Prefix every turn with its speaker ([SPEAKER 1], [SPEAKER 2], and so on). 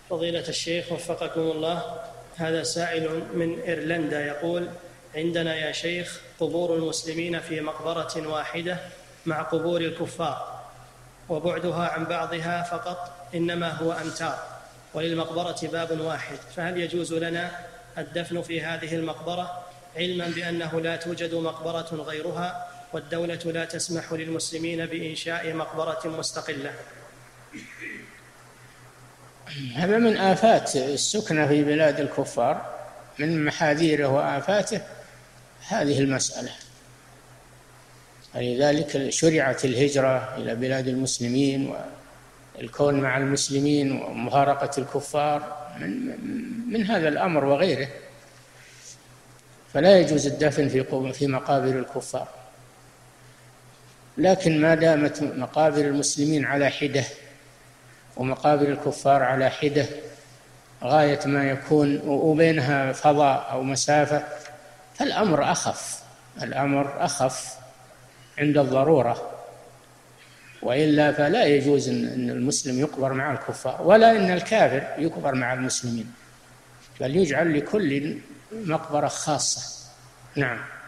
[SPEAKER 1] فضيلة الشيخ وفقكم الله، هذا سائل من إيرلندا يقول: عندنا يا شيخ قبور المسلمين في مقبرة واحدة مع قبور الكفار، وبعدها عن بعضها فقط إنما هو أمتار، وللمقبرة باب واحد، فهل يجوز لنا الدفن في هذه المقبرة، علما بأنه لا توجد مقبرة غيرها والدولة لا تسمح للمسلمين بإنشاء مقبرة مستقلة؟
[SPEAKER 2] هذا من آفات السكنة في بلاد الكفار، من محاذيره وآفاته هذه المسألة. لذلك شرعت الهجرة إلى بلاد المسلمين والكون مع المسلمين ومفارقة الكفار من هذا الأمر وغيره، فلا يجوز الدفن في مقابر الكفار. لكن ما دامت مقابر المسلمين على حدة ومقابر الكفار على حدة غاية ما يكون وبينها فضاء أو مسافة، فالأمر أخف عند الضرورة، وإلا فلا يجوز أن المسلم يقبر مع الكفار، ولا أن الكافر يقبر مع المسلمين، بل يجعل لكل مقبرة خاصة. نعم.